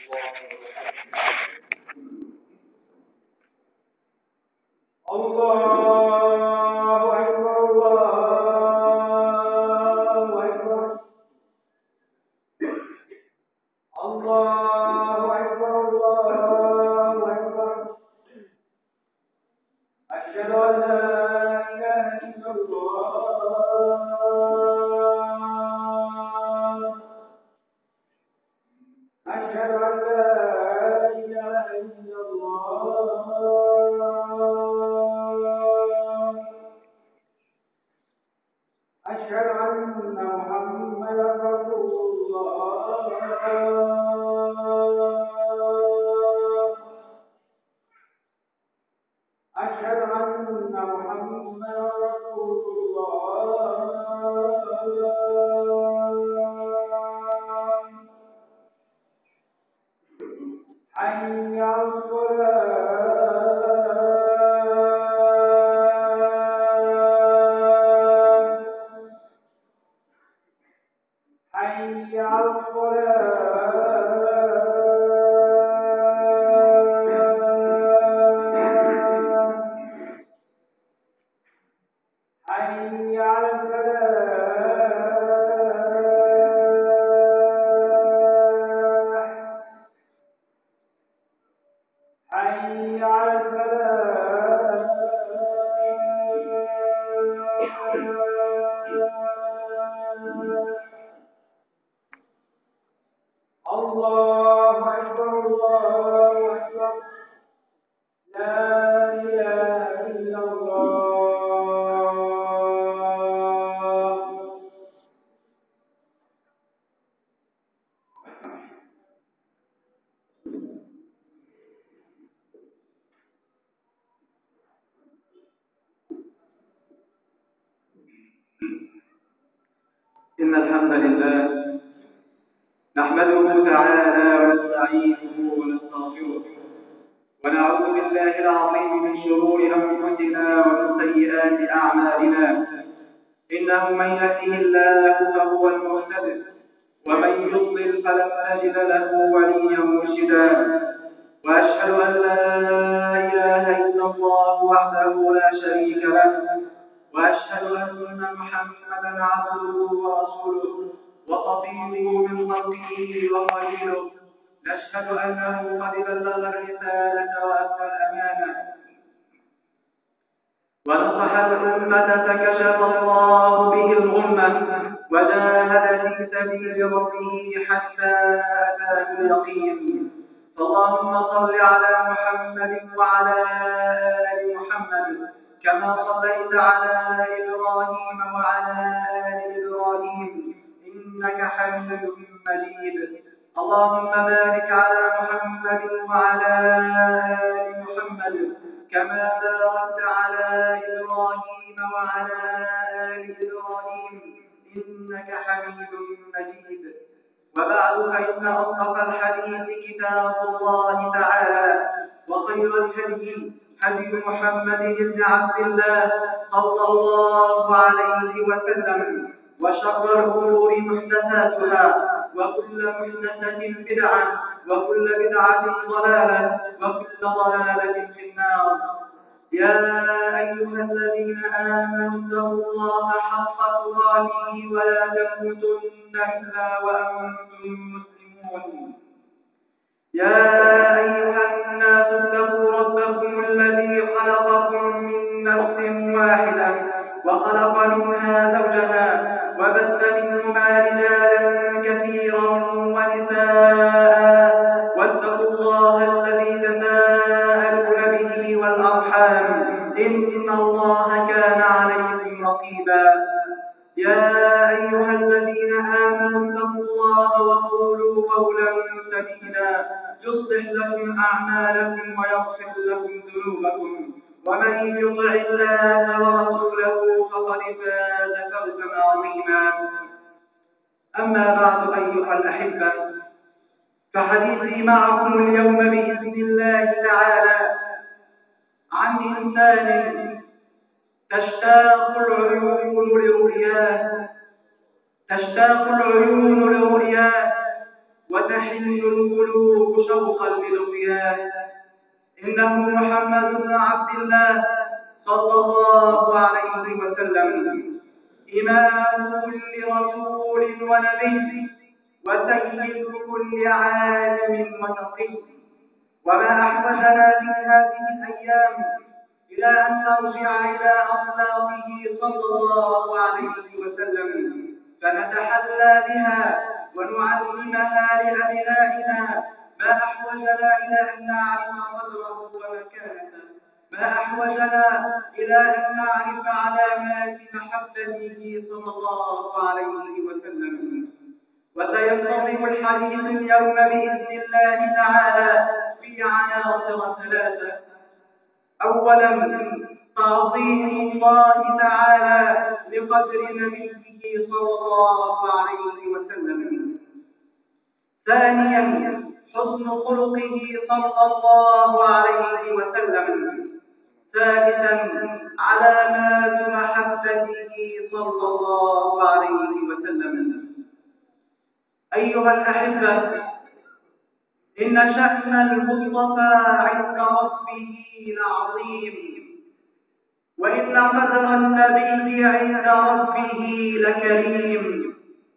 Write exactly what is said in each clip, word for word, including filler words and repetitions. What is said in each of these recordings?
إن الحمد لله نحمده تعالى ونستعينه ونستغفره ونعوذ بالله العظيم من شرور أنفسنا ومن سيئات أعمالنا. إنه من يهده الله فهو المهتد ومن يضلل فلن تجد له وليا مرشدا. وأشهد أن لا إله إلا الله وحده لا شريك له، وأشهد أن محمدا عبده ورسوله وصفيه من خلقه وخليله. نشهد أنه قد بلغ الرسالة وأدى الأمانة ونصح الأمة فكشف الله به الغمة وجاهد في سبيل ربه حتى أتاه اليقين. فاللهم صل على محمد وعلى آل محمد كما صليت على إبراهيم وعلى آل إبراهيم إنك حميد مجيد. اللهم بارك على محمد وعلى آل محمد كما باركت على إبراهيم وعلى آل إبراهيم إنك حميد مجيد. وبعد، فإن أصدق الحديث كتاب الله تعالى، وخير الهدي هدي محمد بن عبد الله صلى الله عليه وسلم، وشر الأمور محدثاتها، وكل محدثة بدعة، وكل بدعة ضلالة، وكل ضلالة في النار. يا أيها الذين آمنوا اتقوا الله حق تقاته ولا تموتن إلا وأنتم مسلمون. يا أيها الناس اتقوا ربكم الذي خلقكم من نفس واحدة وخلق منها زوجها وبث منهما رجالا كثيرا ونساء، واتقوا الله الذي تساءلون به والأرحام إن الله كان عليكم رقيبا. يا أيها الذين آمنوا اتقوا الله وقولوا قولا سديدا يصلح لكم أعمالكم ويغفر لكم ذنوبكم، ومن يطع الله ورسوله فقد فاز فوزا عظيما. أما بعد أيها الأحبة، فحديثي معكم اليوم بإذن الله تعالى عن إنسان تشتاق العيون لرؤياه تشتاق العيون لرؤياه وتحن القلوب شوقا للقيام. إنه محمد بن عبد الله صلى الله عليه وسلم، إمام كل رسول ونبي، وسيد كل عالم وتقي. وما أحوجنا في هذه الأيام إلى أن نرجع إلى أخلاقه صلى الله عليه وسلم، فنتحلى بها ونعلمها لأبنائنا. ما أحوجنا إلى أن نعرف قدره ومكانته، ما أحوجنا إلى أن نعرف علامات محبته صلى الله عليه وسلم. وسينتظم الحديث اليوم بإذن الله تعالى في عناصر ثلاثة. أولا، تعظيم الله تعالى لقدر نبيه صلى الله عليه وسلم. ثانيا، حسن خلقه صلى الله عليه وسلم. ثالثا، علامات محبته صلى الله عليه وسلم. أيها الأحبة، إن شأن المصطفى عند ربه لعظيم، وإن قدر النبي عند ربه لكريم.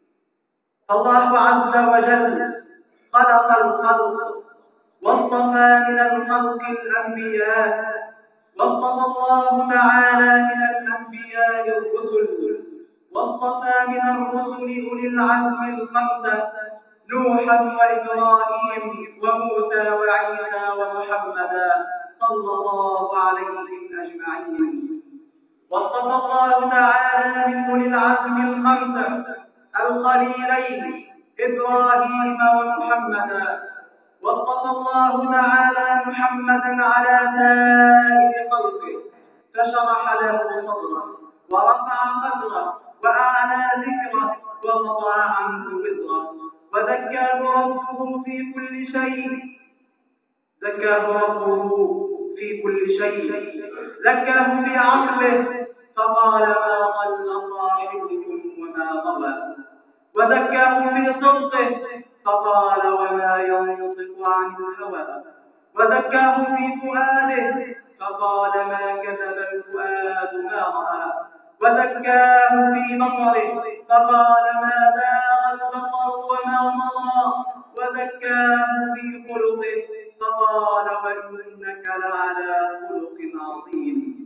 فالله عز وجل خلق الخلق، واصطفى من الخلق الأنبياء، واصطفى الله تعالى من الأنبياء الرسل، واصطفى من الرسل أولي العزم الخمسة: نوحا وإبراهيم وموسى وعيسى ومحمدا صلى الله عليهم أجمعين. واصطفى الله تعالى من أولي العزم الخمسة الخليلين إبراهيم ومحمدا، واصطفى الله تعالى محمدا على سائر خلقه، فشرح له صدره ورفع قدره وأعلى ذكره ووضع عنه وزره، وزكاه ربه في كل شيء زكاه ربه في كل شيء زكاه في عقله، فقال: ما ضل صاحبكم وما غوى. وزكاه في صدقه، فقال: وما ينطق عن الهوى. وزكاه في فؤاده، فقال: ما كذب الفؤاد ما رأى. وزكاه في بصره، فقال: ما زاغ البصر وما طغى. وزكاه في خلقه، فقال: وإنك لعلى خلق عظيم.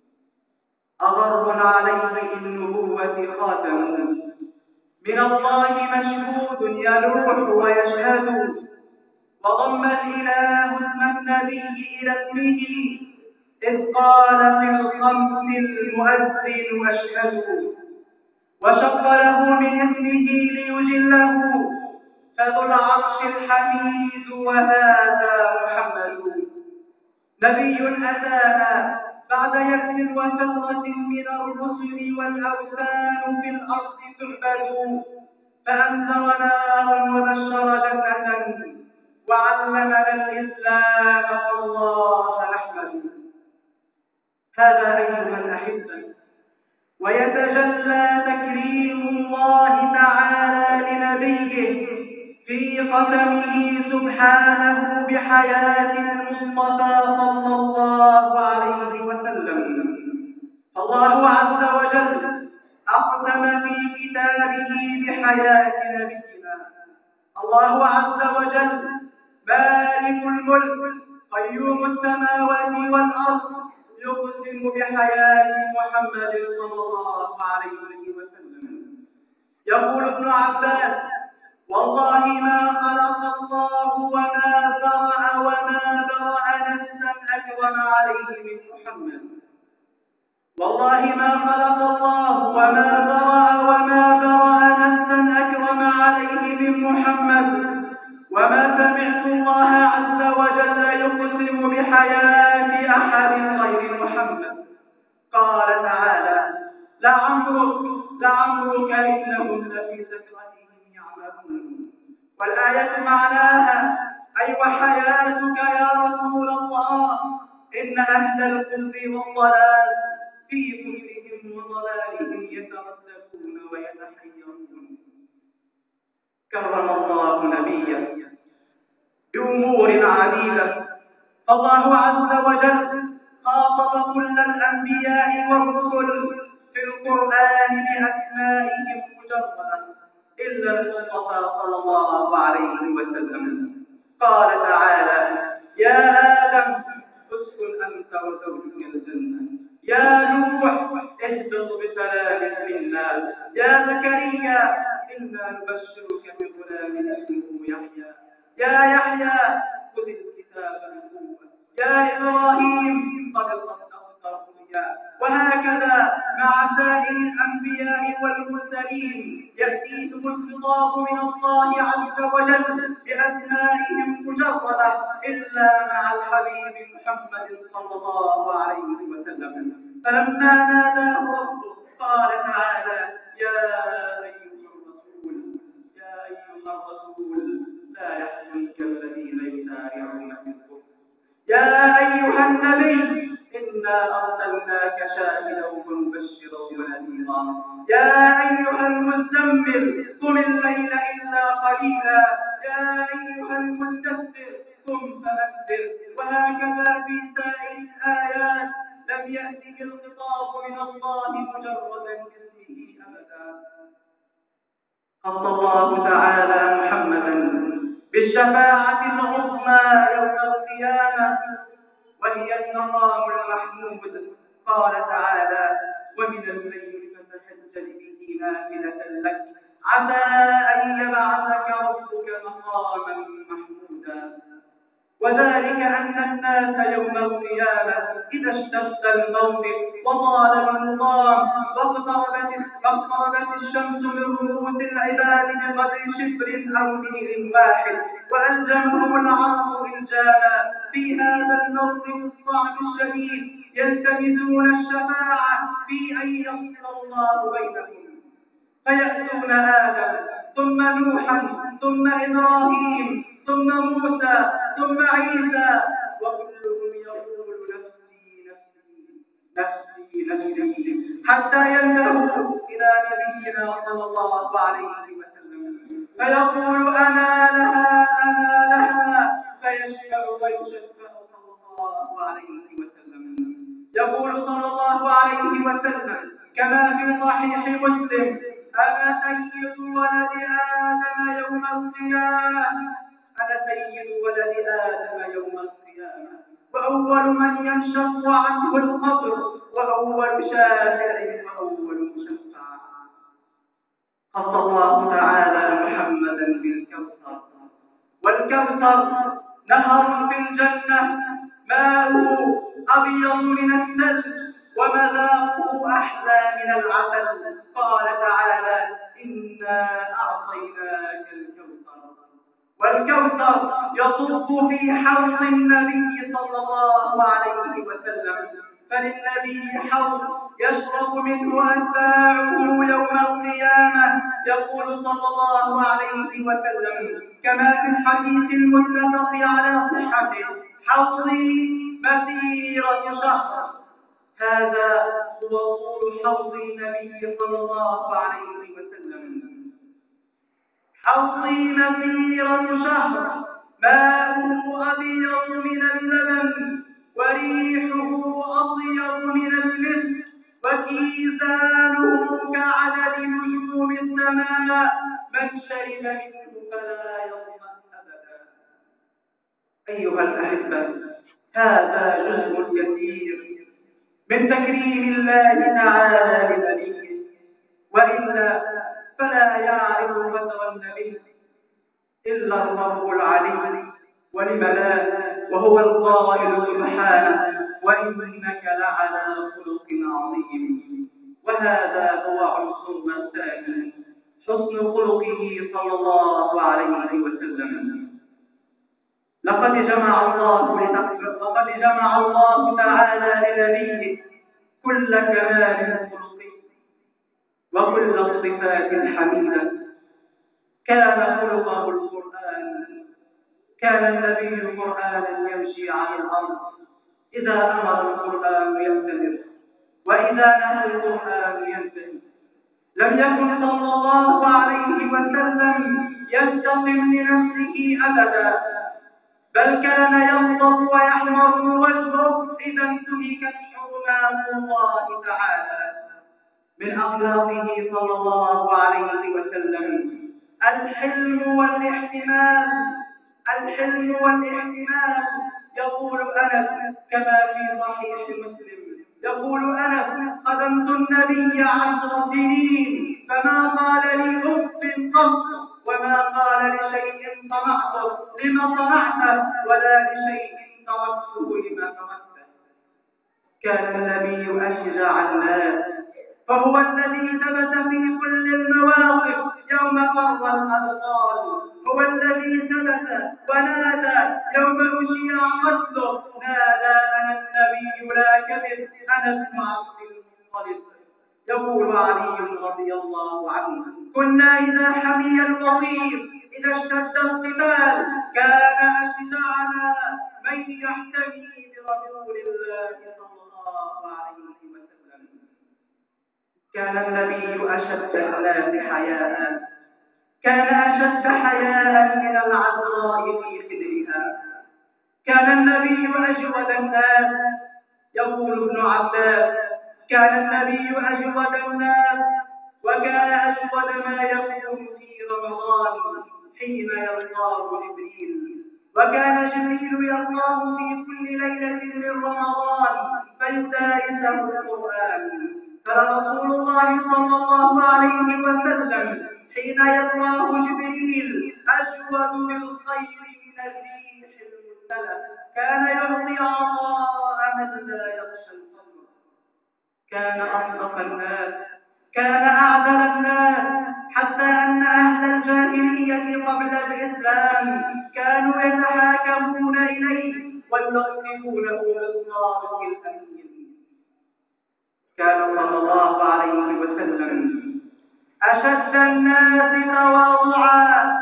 أغر عليه النبوة خاتم، من الله مشهود يلوح ويشهد. وضم الإله اسم النبي إلى اسمه، إذ قال في الخمس المؤذن أشهد. وشق له من اسمه ليجله، فذو العرش الحميد وهذا محمد. نبي أتانا بعد يأس وفترة من الرسل والأوثان في الأرض تعبد، فأنذر نارا وبشر جنة، وعلمنا الإسلام والله نحمد. هذا أيها الأحبة، ويتجلى تكريم الله تعالى لنبيه في قسمه سبحانه بحياة المصطفى صلى الله عليه وسلم. فالله عز وجل أقسم في كتابه بحياة نبينا. الله عز وجل مالك الملك قيوم السماوات والأرض يقسم بحياة محمد صلى الله عليه وسلم. يقول ابن عباس: والله ما خلق الله وما ذرأ وما برأ نفسا أكرم عليه من محمد. والله ما خلق الله وما ذرأ وما برأ نفسا أكرم عليه من محمد، وما سمعت الله عز وجل يقسم بحياة أحد غير محمد. قال تعالى: لعمرك لعمرك إنهم لفي سكرتهم يعمهون. والآية معناها: أي وحياتك يا رسول الله، إن أهل الكفر والضلال في كفرهم وضلالهم يترددون ويتحيرون. كرم الله نبيه أمور عديدة. فالله عز وجل خاطب كل الأنبياء والرسل في القرآن بأسمائهم مجردة إلا المصطفى صلى الله عليه وسلم. قال تعالى: يا آدم اسكن أنت وزوجك الجنة، يا نوح اهبط بسلام منا، يا زكريا إنا نبشرك بغلام اسمه يحيى، يا يحيى خذ الكتاب بقوة، يا إبراهيم قد صدقت الرؤيا. وهكذا مع سائر الأنبياء والمرسلين يأتيهم الخطاب من الله عز وجل بأسمائهم مجردة إلا مع الحبيب محمد صلى الله عليه وسلم. فلما ناداه ربه قال تعالى: يا أيها الرسول يا أيها الرسول لا يحزنك الذين يسارعون في الكفر، يا أيها النبي إنا أرسلناك شاهدا ومبشرا ونذيرا، يا أيها المزمل قم الليل إلا قليلا، يا أيها المدثر قم فأنذر. وهكذا في سائر الآيات لم يأته الخطاب من الله مجرد اسمه أبدا. خص الله تعالى محمدا بالشفاعة العظمى يوم القيامة وهي المقام المحمود. قال تعالى: ومن الليل فتهجد به نافلة لك عسى أن يبعثك ربك مقاما محمودا. وذلك أن الناس يوم القيامة إذا اشتد الموقف وطال المقام واقتربت الشمس من رؤوس العباد بقدر شبر أو دير واحد وألزمهم العرض إلجاما، في هذا الموقف الصعب الشديد يلتمسون الشفاعة في أن يفصل الله بينهم، فيأتون آدم ثم نوحا ثم إبراهيم ثم موسى ثم عيسى وكلهم يقول نفسي نفسي نفسي نفسي حتى ينتهوا إلى نبينا صلى الله عليه وسلم فيقول أنا لها أنا لها فيشفع ويشفع صلى الله عليه وسلم. يقول صلى الله عليه وسلم كما في صحيح مسلم: أنا سيد ولد آدم يوم القيامة أنا سيد ولد آدم يوم القيامة وأول من ينشق عنه القبر وأول شافع وأول مشفع. خص الله تعالى محمدا بالكوثر، والكوثر نهر في الجنة ماؤه أبيض من الثلج ومذاقه أحلى من العسل. قال تعالى: إنا أعطيناك الكوثر. والكوثر يصب في حوض النبي صلى الله عليه وسلم، فللنبي حوض يشرب منه أتباعه يوم القيامة. يقول صلى الله عليه وسلم كما في الحديث المتفق على صحته: حوضي مسيرة شهر. هذا هو طول حوض النبي صلى الله عليه وسلم. حوضي مسيرة شهر ماؤه أبيض من اللبن وريحه أطيب من المسك وكيزانه كعدد نجوم السماء، من شرب منه فلا يظمأ أبدا. أيها الأحبة، هذا جزء يسير من تكريم الله تعالى لنبيه، وإلا فلا يعرف فتوى النبي إلا الرب العلي ولم لا، وهو القائل سبحانه: وإنك لعلى خلق عظيم. وهذا هو عنصرنا الثاني، حسن خلقه صلى الله عليه وسلم. لقد جمع الله لقد جمع الله تعالى لنبيه كل كمال خلقي وكل الصفات الحميدة. كان خلقه القرآن، كان النبي قرآنا يمشي على الأرض، إذا أمر القرآن يأتمر وإذا نهى القرآن ينتهي. لم يكن صلى الله عليه وسلم ينتقم لنفسه أبدا، بل كان يغضب ويحمر وجهه إذا انتهكت حرمات الله تعالى. من أخلاقه صلى الله عليه وسلم الحلم والاحتمال. الحلم والاحتمال. يقول أنس كما في صحيح مسلم، يقول أنس: خدمت النبي عشر سنين فما قال لي أف قط، وما قال لشيء صنعته لما صنعته، ولا لشيء تركته لما تركته. كان النبي أشجع الناس، فهو الذي ثبت في كل المواقف يوم فر الأبطال، هو الذي ثبت ونادى يوم أشيع قتله، نادى: أنا النبي لا كذب، أنا ابن عبد المطلب. يقول علي رضي الله عنه: كنا إذا حمي الوطير، إذا اشتد القتال، كان أشجعنا من يحتمي برسول الله صلى الله عليه وسلم. كان النبي أشد الناس حياء، كان أشد حياء من العذراء في خدرها. كان النبي أجود الناس. يقول ابن عباس: كان النبي أجود الناس، وكان أجود ما يكون في رمضان حين يلقاه جبريل، وكان جبريل يلقاه في كل ليلة من رمضان فيدارسه القرآن. فرسول الله صلى الله عليه وسلم حين يلقاه جبريل أجود بالخير من الريح المرسلة، كان يعطي عطاء من لا يخشى الفقر. كان أصدق الناس، كان أعدل الناس، حتى أن أهل الجاهلية قبل الإسلام كانوا يتحاكمون إليه ويلقبونه بالصادق الأمين. كان صلى الله عليه وسلم أشد الناس تواضعا،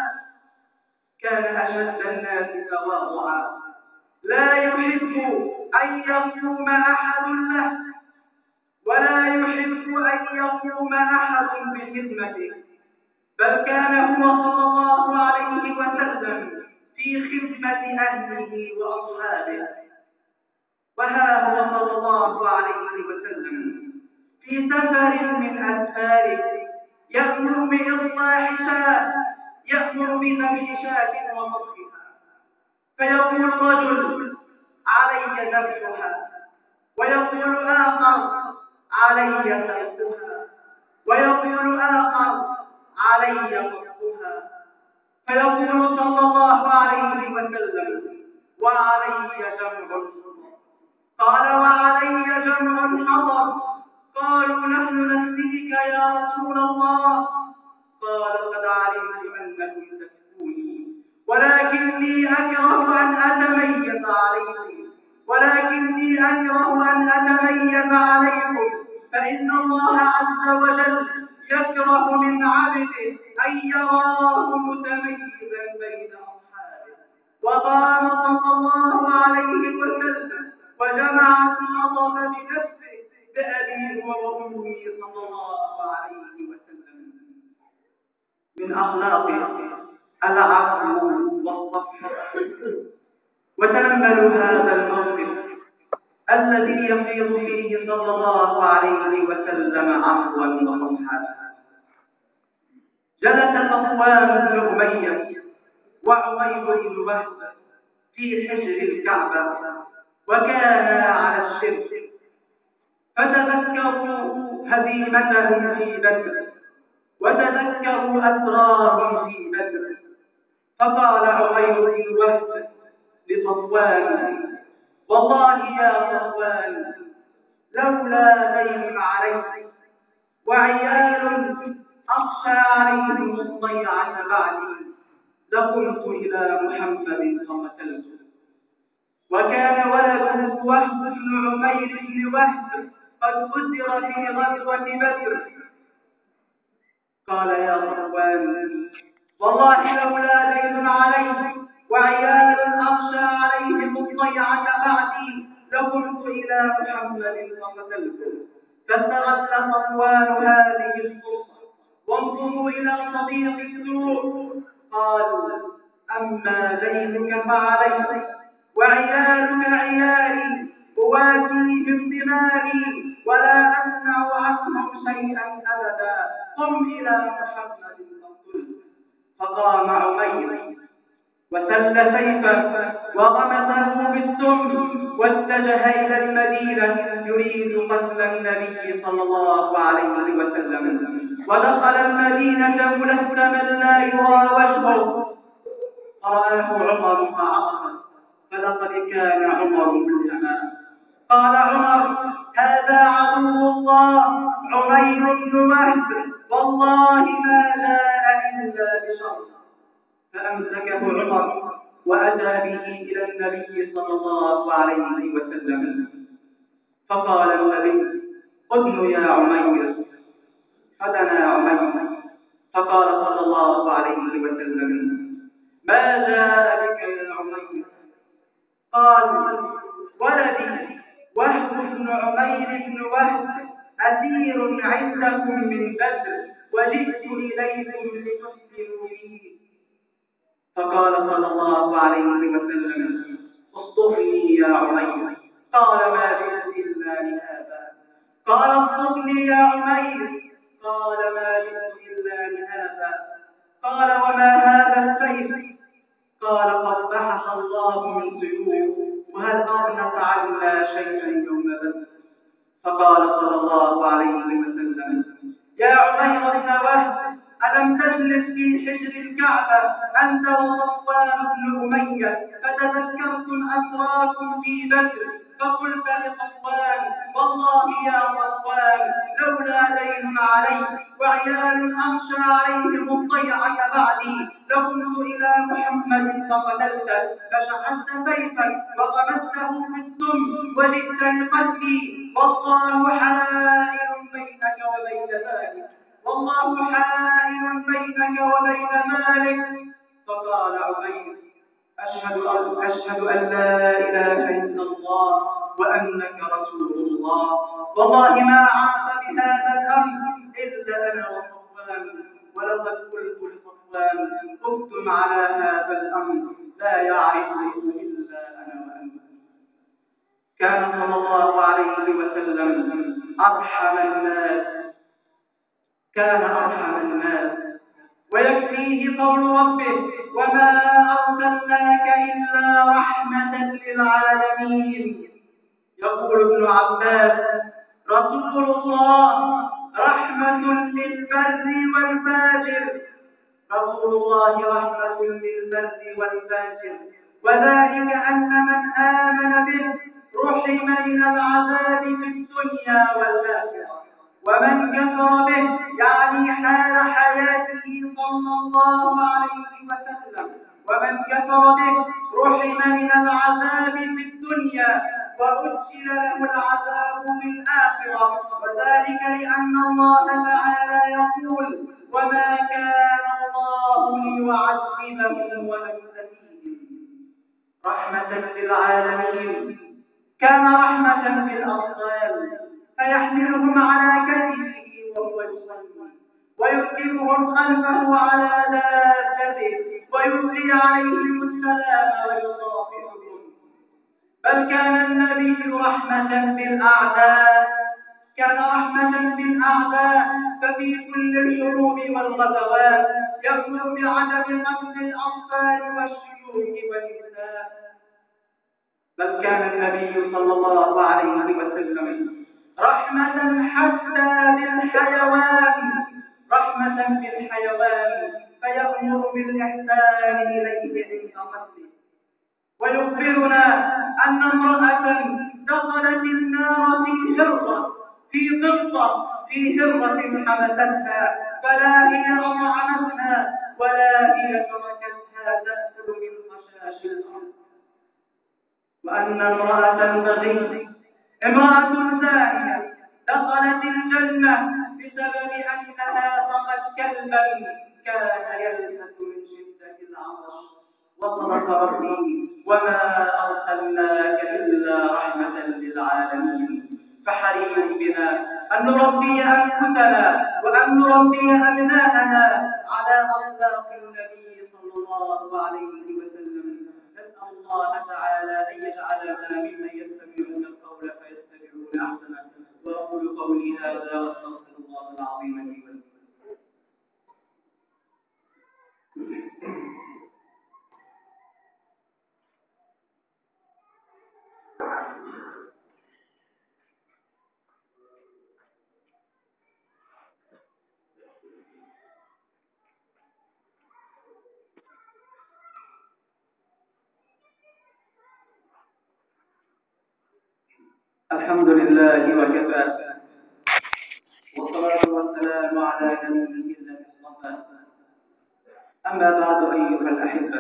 كان أشد الناس تواضعا، لا يحب أن يقوم أحد له، ولا يحب أن يقوم أحد بخدمته، بل كان هو صلى الله عليه وسلم في خدمة أهله وأصحابه. وها هو صلى الله عليه وسلم في سفر من أسفاره يأمر بإصلاح شاة، يأمر بذبح شاة وطبخها، فيقول رجل: علي ذبحها، ويقول آخر: علي سلقها، ويقول آخر: علي طبخها، فيقول صلى الله عليه وسلم: وعلي جمع الحطب. قال: وعلي جمع الحطب. قالوا: نحن نسقيك يا رسول الله. قال: قد علمت أنكم تسقوني، ولكني أكره أن أتميز عليكم، ولكني أكره أن أتميز عليكم، فإن الله عز وجل يكره من عبده أن يراه متميزا بين أصحابه. وقام صلى الله عليه وسلم وجمع الحطب بنفسه بأبيه وأمه صلى الله عليه وسلم. من أخلاقه العفو والصفح. وتأملوا هذا الموقف الذي يفيض فيه صلى الله عليه وسلم عفوا وصفحا. جلس صفوان بن أمية وعمير بن وهب في حجر الكعبة، وكانا على الشرك، فتذكروا هزيمتهم في بدر، وتذكروا أسرارهم في بدر. فقال عمير بن وهب لصفوان: والله يا صفوان، لولا دين عليك وعيال أخشى عليهم الضيعة بعدي لقمت إلى محمد فقتلته. وكان ولده وهب بن عمير بن وهب قد أسر في غزوة بدر. قال: يا صفوان، والله لولا دين عليك وعيال أخشى عليهم الضيعة بعدي لقمت إلى محمد فقتلته. فاستغل صفوان هذه الفرصة. وانظروا إلى صديق السوء، قال: أما دينك فعليك، وعيالك عيالي، أواسيهم دمائي ولا أمنع عنهم شيئا أبدا، قم إلى محمد فاقتله. فقام عمير وسل سيفه وغمسه بالسم واتجه إلى المدينة يريد قتل النبي صلى الله عليه وسلم. ودخل المدينة ملثما لا يرى وجهه، فرآه عمر فعقل، فلقد كان عمر ملهما. قال عمر: هذا عدو الله عمير بن وهب، والله ما جاء إلا بشر. فأمسكه عمر وأتى به إلى النبي صلى الله عليه وسلم، فقال النبي: ادن يا عمير. فدنا عمير، فقال صلى الله عليه وسلم: ما جاء بك يا عمير؟ قال: ولدي وهب بن عمير بن وهب أسير عندكم من بدر، وجئت إليكم لتسلموا فيه. فقال صلى الله عليه وسلم: اصدقني يا عمير. قال: ما جئت إلا لهذا. قال: اصدقني يا عمير. قال: ما جئت إلا لهذا. قال: وما هذا السيف؟ قال: قد بحث الله من سيوف، وهل أغنت عنا شيئا يوم بدر؟ فقال صلى الله عليه وسلم: يا عمير بن وهب، ألم تجلس في حجر الكعبة أنت وصفوان بن أمية فتذكرتم أسراكم في بدر، فقلت لصفوان: والله يا صفوان لولا دين علي وعيال أخشى عليهم الضيعة بعدي لقمت إلى محمد فقتلته، فشحذت سيفك وغمسته بالسم وجئت لقتلي، والله حائل بينك وبين ذلك، والله حائل بينك وبين مالك. فقال عمير: أشهد أن أشهد أن لا إله إلا الله وأنك رسول الله، والله ما عاف بهذا الأمر إلا أنا وصفوان، ولقد قلت لصفوان: اكتم على هذا الأمر لا يعرفه إلا أنا وأنت. كان صلى الله عليه وسلم أرحم الناس، كان أرحم الناس، ويكفيه قول ربه: وما أرسلناك إلا رحمة للعالمين. يقول ابن عباس: رسول الله رحمة للبر والفاجر، رسول الله رحمة للبر والفاجر، وذلك أن من آمن به رحم من العذاب في الدنيا والآخرة، ومن كفر به يعني حال حياته صلى الله عليه وسلم، ومن كفر به رحم من العذاب في الدنيا وأجل له العذاب في الآخرة، وذلك لأن الله تعالى يقول: وما كان الله ليعذبهم وأنت فيهم. رحمة للعالمين. كان رحمة بالأطفال فيحملهم على كتفه وهو يصلي، ويركبهم خلفه على دابته ويلقي عليهم السلام ويصافحهم. بل كان النبي رحمة بالأعداء، كان رحمة بالأعداء، ففي كل الحروب والغزوات يأمر بعدم قتل الأطفال والشيوخ والنساء. بل كان النبي صلى الله عليه وسلم رحمة حتى بالحيوان، رحمة بالحيوان، فيأمر بالإحسان إليه عند قتله. ويخبرنا أن امرأة دخلت النار في هرة في قطة في هرة حبستها، فلا هي أطعمتها ولا هي تركتها تأكل من خشاش الأرض. وأن امرأة بغي، امرأة زانية دخلت الجنة بسبب أنها سقت كلبا كان يلهث من شدة العطش. وصدق ربي: وما أرسلناك إلا رحمة للعالمين. فحري بنا أن نربي أنفسنا وأن نربي أبناءنا على أخلاق النبي صلى الله عليه الله تعالى أن يجعلنا ممن يستمعون القول فيتبعون أحسنه. وأقول قولي هذا وأستغفر الله العظيم لي ولكم. الحمد لله وكفى، والصلاة والسلام على نبيه الذي اصطفى. أما بعد أيها الأحبة،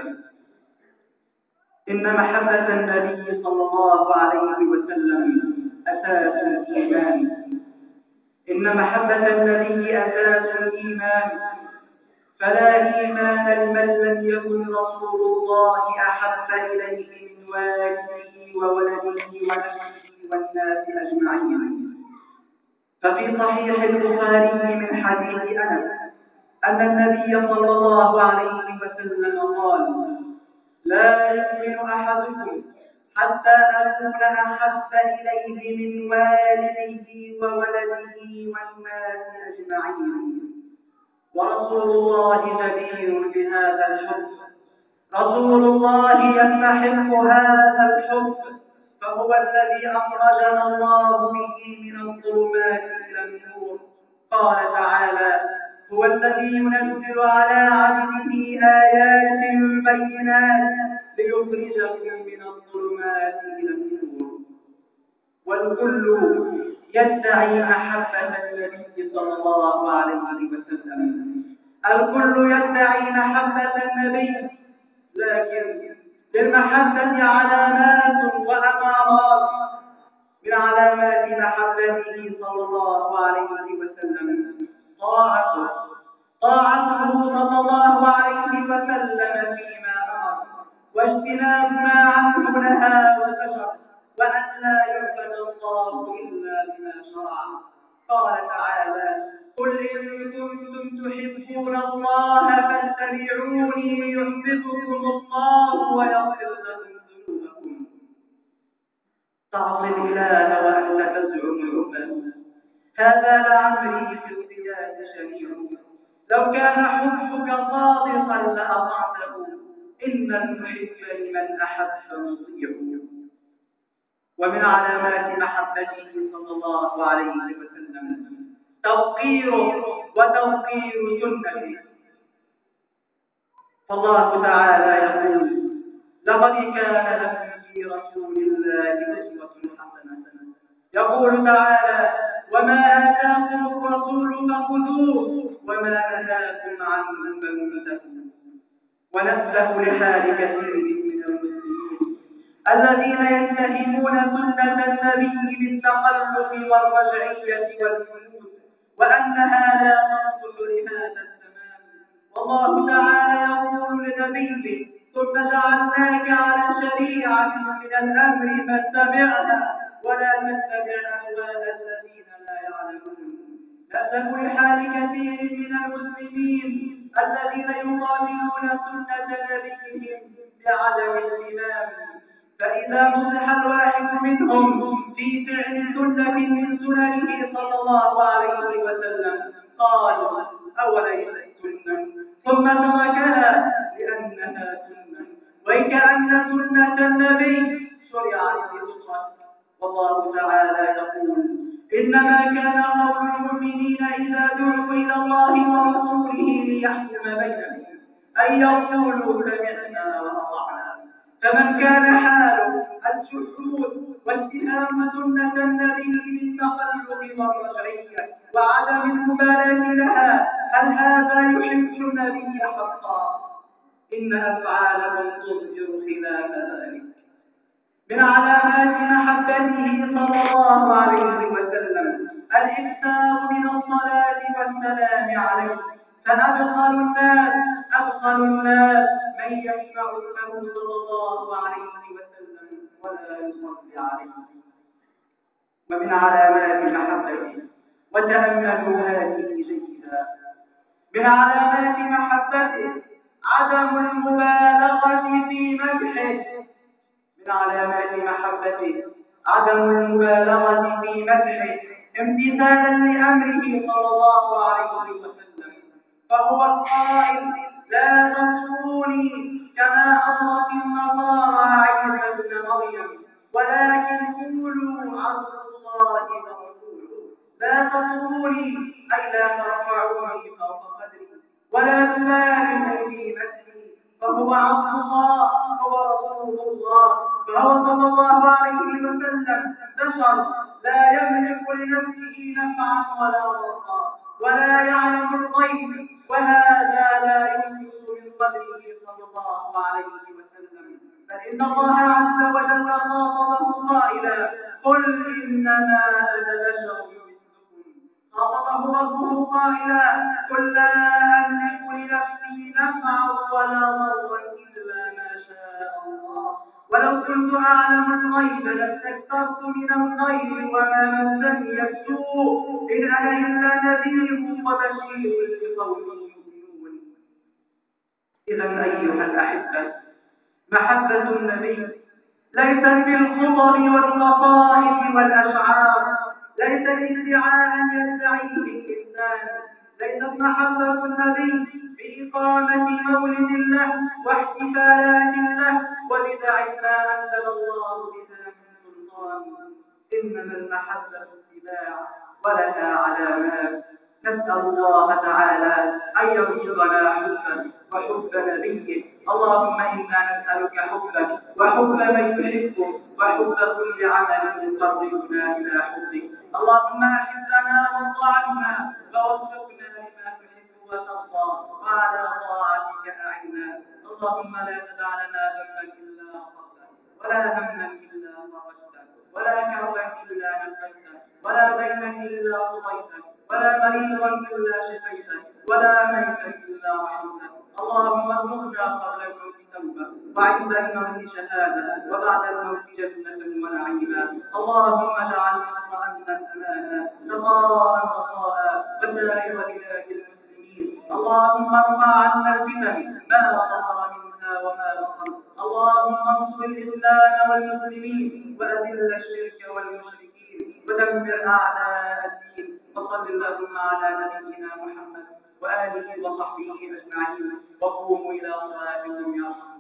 إن محبة النبي صلى الله عليه وسلم أساس الإيمان. إن محبة النبي أساس الإيمان، فلا إيمان لمن لم يكن رسول الله أحب إليه من والده وولده ونفسه والناس أجمعين. ففي صحيح البخاري من حديث أنس أن النبي صلى الله عليه وسلم قال: لا يؤمن أحدكم حتى أكون أحب إليه من والده وولده والناس أجمعين. ورسول الله جدير بهذا الحب، رسول الله يستحق هذا الحب، فهو الذي أخرجنا الله به من الظلمات إلى النور. قال تعالى: هو الذي ينزل على عبده آيات بينات ليخرجكم من الظلمات إلى النور. والكل يدعي محبة النبي صلى الله عليه وسلم، الكل يدعي محبة النبي، لكن للمحبة علامات وأمارات. من علامات محبته صلى الله عليه وسلم طاعته طاعته صلى الله عليه وسلم فيما أمر، واجتناب ما عنه نهى وزجر، وأن لا يعبد الله إلا بما شرع. قال تعالى: قل إن كنتم تحبون الله فاتبعوني يحببكم الله ويغفر لكم ذنوبكم. تعصي الله وأنت تزعم حبا، هذا لعمري في القياس شنيع. لو كان حبك صادقا لأطعته، إن المحب لمن أحب مطيع. ومن علامات محبته صلى الله عليه وسلم توقيره وتوقير سنته. فالله تعالى يقول: لقد كان لكم في رسول الله أسوة حسنة. يقول تعالى: وما آتاكم الرسول فخذوه وما نهاكم عنه فانتهوا. ونسبه لحال كثير من المسلمين الذين يتهمون سنة النبي بالتخلف والرجعية والجنود، وأنها لا تصلح لهذا الزمان. والله تعالى يقول لنبيه: ثم جعلناك على شريعة من الأمر فاتبعها ولا تتبع أهواء الذين لا يعلمون. نأسف لحال كثير من المسلمين الذين يقابلون سنة نبيهم بعدم اهتمام، فإذا نصح الواحد منهم في فعل سنة من سننه صلى الله عليه وسلم قال: أوليست سنة؟ ثم تركها لأنها سنة، وكأن سنة النبي شرعت لأسرة. والله تعالى يقول: إنما كان قول المؤمنين إذا دعوا إلى الله ورسوله ليحكم بينهم أن يقولوا سمعنا وأطعنا. فمن كان حاله الجحود واتهام سنة النبي بالتخلق والرجعية وعدم المبالاة لها، هل هذا يحب النبي حقا؟ إن أفعالهم تظهر خلاف ذلك. من علامات محبته صلى الله عليه وسلم الإكثار من الصلاة والسلام عليه، فأبخل الناس أبخل الناس من يسمع له صلى الله عليه وسلم ولا يصلي عليه. ومن علامات محبته، وتأملوا هذه جيدا، من علامات محبته عدم المبالغة في مدحه. من علامات محبته عدم المبالغة في مدحه امتثالا لأمره صلى الله عليه وسلم، فهو القائل: لا تطروني كما أطرت النصارى عيسى ابن مريم، ولكن قولوا عبد الله ورسوله. لا تطروني أي لا ترفعوني فوق قدري، ولا تبالغوا في مدحي، فهو عبد الله، هو رسول الله، فهو صلى الله عليه وسلم بشر لا يملك لنفسه نفعا ولا ضرا، ولا يعلم الغيب، وهذا لا ينقص من قدره صلى الله عليه وسلم. بل إن الله عز وجل خاطبه قائلا: قل إنما أنا بشر مثلكم. خاطبه ربه قائلا: قل لا أملك لنفسي نفعا ولا ضرا إلا ما شاء الله، ولو كنت أعلم الغيب لاستكثرت من الخير وما مسني السوء، إن أنا إلا نذير وبشير لقوم يؤمنون. إذا أيها الأحبة، محبة النبي ليست بالخطب والقصائد والأشعار، ليست ادعاء يدعيه الإنسان، ليست محبة النبي بإقامة مولد له واحتفالات له وبدع ما أنزل الله بها من سلطان، إنما المحبة اتباع ولها علامات. نسأل الله تعالى أن يرزقنا حبا وحب نبيه. اللهم إنا نسألك حبك وحب من يحبك وحب كل عمل يقربنا إلى حبك. اللهم أحبنا وطاعتنا ووفقنا لما تحب وترضى، وعلى طاعتك أعنا. اللهم لا تدع لنا ذنبا إلا غفرته، ولا هما إلا فرجته، ولا كربا إلا نفسته، ولا دينا إلا قضيته، ولا مريضا إلا شفيته، ولا ميتا إلا رحمته. اللهم ارزقنا قبل الموت توبة، وعند الموت شهادة، وبعد الموت جنة ونعيما. اللهم اجعل مصر أمنا أمانا، سخاء رخاء، وسائر بلاد المسلمين. اللهم ارفع عنا الفتن ما ظهر منها وما بطن. اللهم انصر الإسلام والمسلمين، وأذل الشرك والمشركين، ودمر أعداء الدين. وصل اللهم على نبينا محمد وآله وصحبه أجمعين، وقوموا إلى صلاتكم يا